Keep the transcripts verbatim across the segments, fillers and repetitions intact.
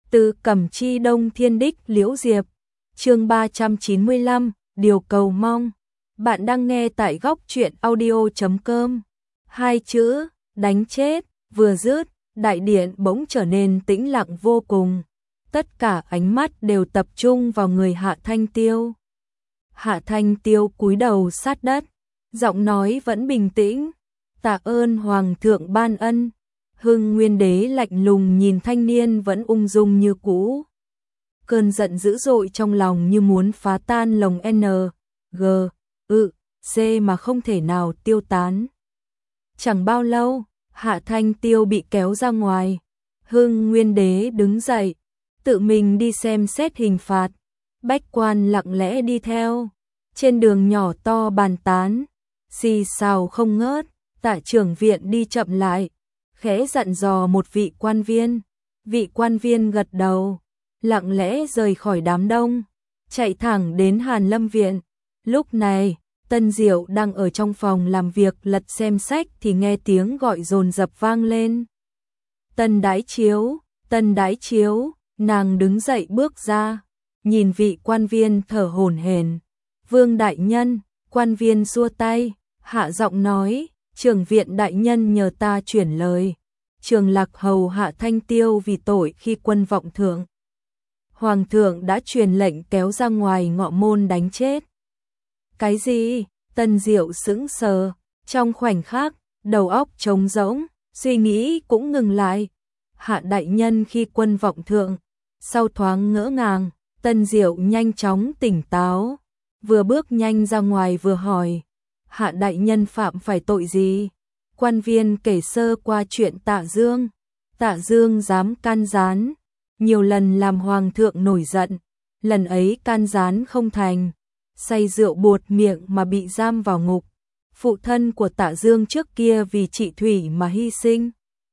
Từ Cẩm Chi Đông Thiên Đích Liễu Diệp, chương ba trăm chín mươi lăm, điều cầu mong. Bạn đang nghe tại góc truyện audio chấm com. Hai chữ, đánh chết, vừa dứt, đại điện bỗng trở nên tĩnh lặng vô cùng. Tất cả ánh mắt đều tập trung vào người Hạ Thanh Tiêu. Hạ Thanh Tiêu cúi đầu sát đất, giọng nói vẫn bình tĩnh. Tạ ơn Hoàng thượng ban ân. Hưng Nguyên Đế lạnh lùng nhìn thanh niên vẫn ung dung như cũ. Cơn giận dữ dội trong lòng như muốn phá tan lồng N, G, ự, C mà không thể nào tiêu tán. Chẳng bao lâu, Hạ Thanh Tiêu bị kéo ra ngoài. Hưng Nguyên Đế đứng dậy, tự mình đi xem xét hình phạt. Bách quan lặng lẽ đi theo. Trên đường nhỏ to bàn tán, xì xào không ngớt. Tạ trưởng viện đi chậm lại, khẽ dặn dò một vị quan viên. Vị quan viên gật đầu, lặng lẽ rời khỏi đám đông, chạy thẳng đến Hàn Lâm viện. Lúc này, Tân Diệu đang ở trong phòng làm việc lật xem sách thì nghe tiếng gọi dồn dập vang lên. Tân Đái Chiếu, Tân Đái Chiếu, nàng đứng dậy bước ra, nhìn vị quan viên thở hổn hển. Vương đại nhân, quan viên xua tay, hạ giọng nói, Trưởng viện đại nhân nhờ ta chuyển lời. Trường Lạc hầu Hạ Thanh Tiêu vì tội khi quân vọng thượng. Hoàng thượng đã truyền lệnh kéo ra ngoài ngọ môn đánh chết. Cái gì? Tân Diệu sững sờ, trong khoảnh khắc, đầu óc trống rỗng, suy nghĩ cũng ngừng lại. Hạ đại nhân khi quân vọng thượng, sau thoáng ngỡ ngàng, Tân Diệu nhanh chóng tỉnh táo, vừa bước nhanh ra ngoài vừa hỏi. Hạ đại nhân phạm phải tội gì? Quan viên kể sơ qua chuyện Tạ Dương. Tạ Dương dám can gián, nhiều lần làm hoàng thượng nổi giận, lần ấy can gián không thành, say rượu buột miệng mà bị giam vào ngục. Phụ thân của Tạ Dương trước kia vì trị thủy mà hy sinh.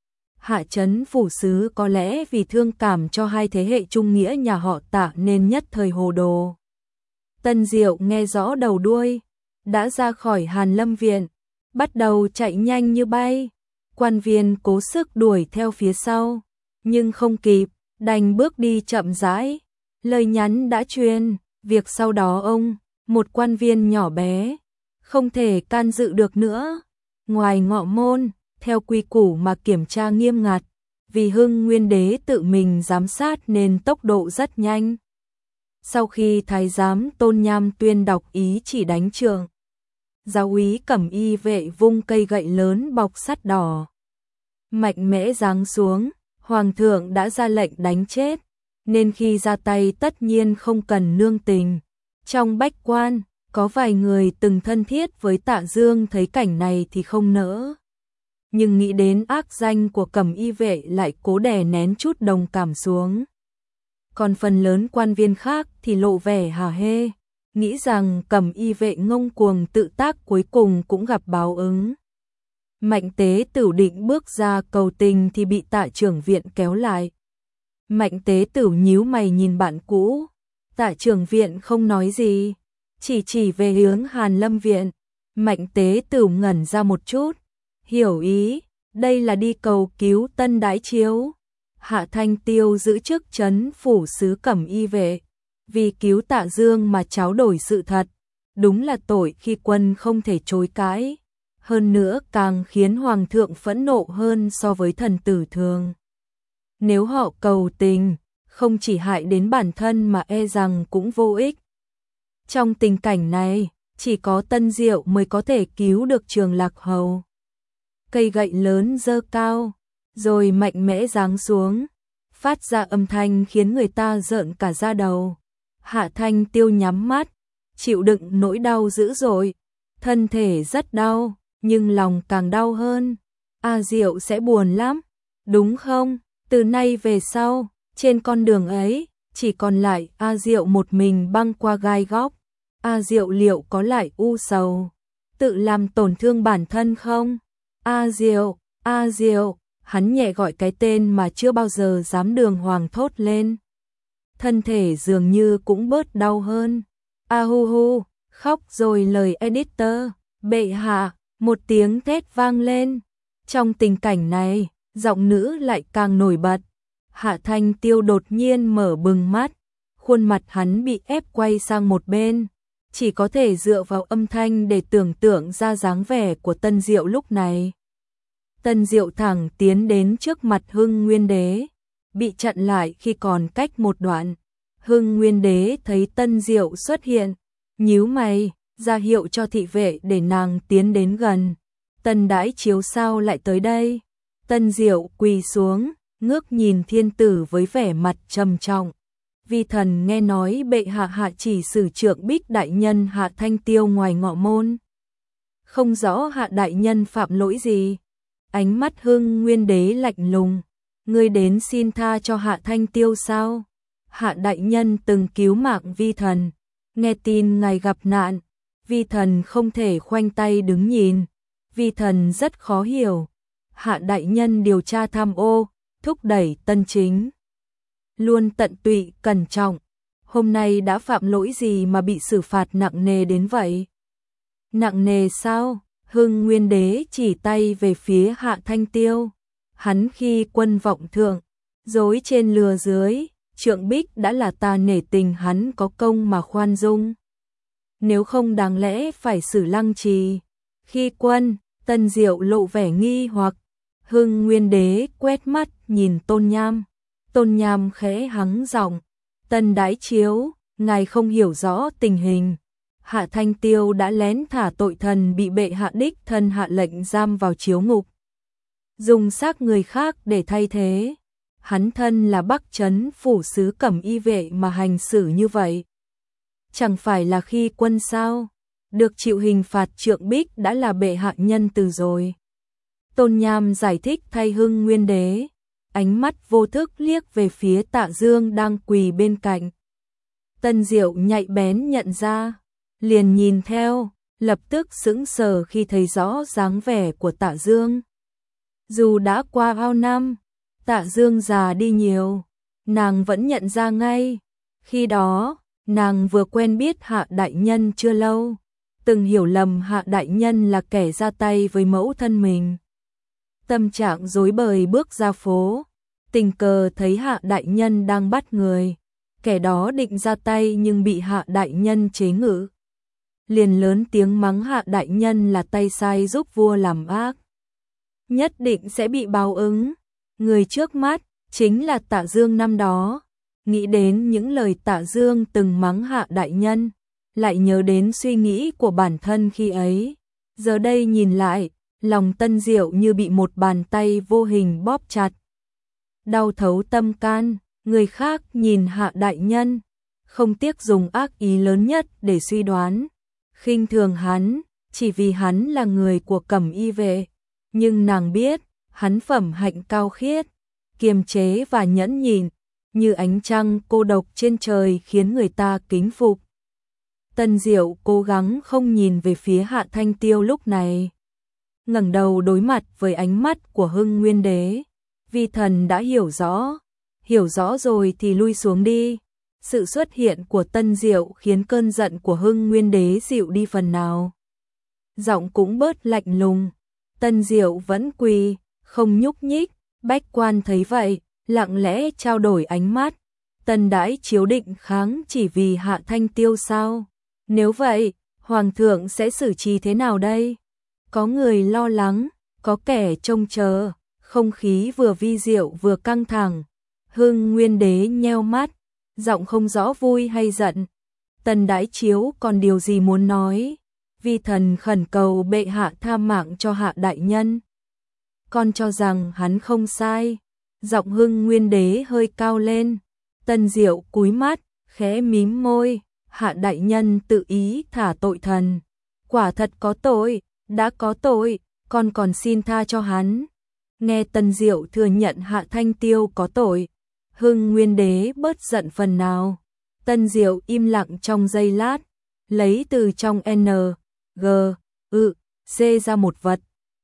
Hạ trấn phủ sứ có lẽ vì thương cảm cho hai thế hệ trung nghĩa nhà họ Tạ nên nhất thời hồ đồ. Tân Diệu nghe rõ đầu đuôi, đã ra khỏi Hàn Lâm viện, bắt đầu chạy nhanh như bay. Quan viên cố sức đuổi theo phía sau, nhưng không kịp, đành bước đi chậm rãi. Lời nhắn đã truyền, việc sau đó ông, một quan viên nhỏ bé, không thể can dự được nữa. Ngoài ngọ môn, theo quy củ mà kiểm tra nghiêm ngặt, vì Hưng Nguyên Đế tự mình giám sát nên tốc độ rất nhanh. Sau khi thái giám Tôn Nham tuyên đọc ý chỉ đánh trưởng giáo úy Cẩm Y vệ vung cây gậy lớn bọc sắt đỏ, mạnh mẽ giáng xuống. Hoàng thượng đã ra lệnh đánh chết, nên khi ra tay tất nhiên không cần nương tình. Trong bách quan, có vài người từng thân thiết với Tạ Dương thấy cảnh này thì không nỡ. Nhưng nghĩ đến ác danh của Cẩm Y vệ lại cố đè nén chút đồng cảm xuống. Còn phần lớn quan viên khác thì lộ vẻ hả hê, nghĩ rằng Cẩm Y vệ ngông cuồng tự tác cuối cùng cũng gặp báo ứng. Mạnh Tế Tửu định bước ra cầu tình thì bị Tạ trưởng viện kéo lại. Mạnh Tế Tửu nhíu mày nhìn bạn cũ. Tạ trưởng viện không nói gì, chỉ chỉ về hướng Hàn Lâm viện. Mạnh Tế Tửu ngẩn ra một chút, hiểu ý, đây là đi cầu cứu Tân Đái Chiếu. Hạ Thanh Tiêu giữ chức trấn phủ sứ Cẩm Y vệ, vì cứu Tạ Dương mà tráo đổi sự thật, đúng là tội khi quân không thể chối cãi. Hơn nữa càng khiến Hoàng thượng phẫn nộ hơn so với thần tử thường. Nếu họ cầu tình, không chỉ hại đến bản thân mà e rằng cũng vô ích. Trong tình cảnh này, chỉ có Tân Diệu mới có thể cứu được Trường Lạc hầu. Cây gậy lớn giơ cao, rồi mạnh mẽ giáng xuống, phát ra âm thanh khiến người ta rợn cả da đầu. Hạ Thanh Tiêu nhắm mắt, chịu đựng nỗi đau dữ dội, thân thể rất đau, nhưng lòng càng đau hơn. A Diệu sẽ buồn lắm, đúng không? Từ nay về sau, trên con đường ấy, chỉ còn lại A Diệu một mình băng qua gai góc. A Diệu liệu có lại u sầu, tự làm tổn thương bản thân không? A Diệu, A Diệu, hắn nhẹ gọi cái tên mà chưa bao giờ dám đường hoàng thốt lên. Thân thể dường như cũng bớt đau hơn. A hu hu, khóc rồi lời editor, bệ hạ, một tiếng thét vang lên. Trong tình cảnh này, giọng nữ lại càng nổi bật. Hạ Thanh Tiêu đột nhiên mở bừng mắt, khuôn mặt hắn bị ép quay sang một bên, chỉ có thể dựa vào âm thanh để tưởng tượng ra dáng vẻ của Tân Diệu lúc này. Tân Diệu thẳng tiến đến trước mặt Hưng Nguyên Đế, bị chặn lại khi còn cách một đoạn. Hưng Nguyên Đế thấy Tân Diệu xuất hiện, nhíu mày, ra hiệu cho thị vệ để nàng tiến đến gần. Tân Đãi Chiếu sao lại tới đây? Tân Diệu quỳ xuống, ngước nhìn thiên tử với vẻ mặt trầm trọng. Vi thần nghe nói bệ hạ hạ chỉ xử trượng Bích đại nhân Hạ Thanh Tiêu ngoài ngọ môn. Không rõ Hạ đại nhân phạm lỗi gì. Ánh mắt Hưng Nguyên Đế lạnh lùng. Ngươi đến xin tha cho Hạ Thanh Tiêu sao? Hạ đại nhân từng cứu mạng vi thần. Nghe tin ngài gặp nạn, vi thần không thể khoanh tay đứng nhìn. Vi thần rất khó hiểu. Hạ đại nhân điều tra tham ô, thúc đẩy tân chính. Luôn tận tụy, cẩn trọng. Hôm nay đã phạm lỗi gì mà bị xử phạt nặng nề đến vậy? Nặng nề sao? Hưng Nguyên Đế chỉ tay về phía Hạ Thanh Tiêu. Hắn khi quân vọng thượng, dối trên lừa dưới, trượng Bích đã là ta nể tình hắn có công mà khoan dung. Nếu không đáng lẽ phải xử lăng trì. Khi quân, Tân Diệu lộ vẻ nghi hoặc. Hưng Nguyên Đế quét mắt nhìn Tôn Nham. Tôn Nham khẽ hắng giọng. Tân Đãi Chiếu, ngài không hiểu rõ tình hình. Hạ Thanh Tiêu đã lén thả tội thần bị bệ hạ đích thân hạ lệnh giam vào chiếu ngục. Dùng xác người khác để thay thế. Hắn thân là Bắc Trấn phủ sứ Cẩm Y vệ mà hành xử như vậy. Chẳng phải là khi quân sao? Được chịu hình phạt trượng Bích đã là bệ hạ nhân từ rồi. Tôn Nham giải thích thay Hưng Nguyên Đế. Ánh mắt vô thức liếc về phía Tạ Dương đang quỳ bên cạnh. Tân Diệu nhạy bén nhận ra, liền nhìn theo, lập tức sững sờ khi thấy rõ dáng vẻ của Tạ Dương. Dù đã qua bao năm, Tạ Dương già đi nhiều, nàng vẫn nhận ra ngay. Khi đó, nàng vừa quen biết Hạ đại nhân chưa lâu, từng hiểu lầm Hạ đại nhân là kẻ ra tay với mẫu thân mình. Tâm trạng rối bời bước ra phố, tình cờ thấy Hạ đại nhân đang bắt người, kẻ đó định ra tay nhưng bị Hạ đại nhân chế ngự. Liền lớn tiếng mắng Hạ đại nhân là tay sai giúp vua làm ác, nhất định sẽ bị báo ứng. Người trước mắt chính là Tạ Dương năm đó. Nghĩ đến những lời Tạ Dương từng mắng Hạ đại nhân, lại nhớ đến suy nghĩ của bản thân khi ấy. Giờ đây nhìn lại, lòng Tân Diệu như bị một bàn tay vô hình bóp chặt. Đau thấu tâm can, người khác nhìn Hạ đại nhân, không tiếc dùng ác ý lớn nhất để suy đoán, khinh thường hắn, chỉ vì hắn là người của Cẩm Y vệ. Nhưng nàng biết, hắn phẩm hạnh cao khiết, kiềm chế và nhẫn nhịn, như ánh trăng cô độc trên trời khiến người ta kính phục. Tân Diệu cố gắng không nhìn về phía Hạ Thanh Tiêu lúc này, ngẩng đầu đối mặt với ánh mắt của Hưng Nguyên Đế. Vi thần đã hiểu rõ, hiểu rõ rồi thì lui xuống đi. Sự xuất hiện của Tân Diệu khiến cơn giận của Hưng Nguyên Đế dịu đi phần nào, giọng cũng bớt lạnh lùng. Tân Diệu vẫn quỳ, không nhúc nhích. Bách quan thấy vậy, lặng lẽ trao đổi ánh mắt. Tân Đãi Chiếu định kháng chỉ vì Hạ Thanh Tiêu sao? Nếu vậy, Hoàng thượng sẽ xử trí thế nào đây? Có người lo lắng, có kẻ trông chờ, không khí vừa vi diệu vừa căng thẳng. Hưng Nguyên Đế nheo mắt, giọng không rõ vui hay giận. Tân Đãi Chiếu còn điều gì muốn nói? Vi thần khẩn cầu bệ hạ tha mạng cho Hạ đại nhân. Con cho rằng hắn không sai. Giọng Hưng Nguyên Đế hơi cao lên. Tân Diệu cúi mắt, khẽ mím môi. Hạ đại nhân tự ý thả tội thần, quả thật có tội, đã có tội, con còn xin tha cho hắn. Nghe Tân Diệu thừa nhận Hạ Thanh Tiêu có tội, Hưng Nguyên Đế bớt giận phần nào. Tân Diệu im lặng trong giây lát, lấy từ trong N, G, ư, C ra một vật.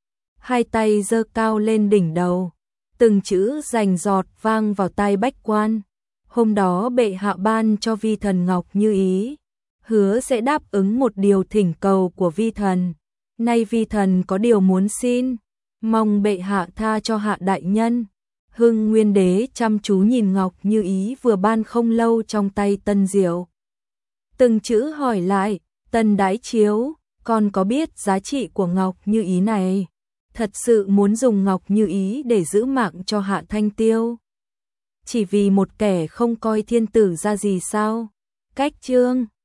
Hai tay giơ cao lên đỉnh đầu, từng chữ rành rọt vang vào tai bách quan. Hôm đó bệ hạ ban cho vi thần ngọc như ý, hứa sẽ đáp ứng một điều thỉnh cầu của vi thần. Nay vi thần có điều muốn xin, mong bệ hạ tha cho Hạ đại nhân. Hưng Nguyên Đế chăm chú nhìn ngọc như ý vừa ban không lâu trong tay Tân Diệu. Từng chữ hỏi lại, Tân Đái Chiếu, con có biết giá trị của ngọc như ý này? Thật sự muốn dùng ngọc như ý để giữ mạng cho Hạ Thanh Tiêu? Chỉ vì một kẻ không coi thiên tử ra gì sao? Cách chương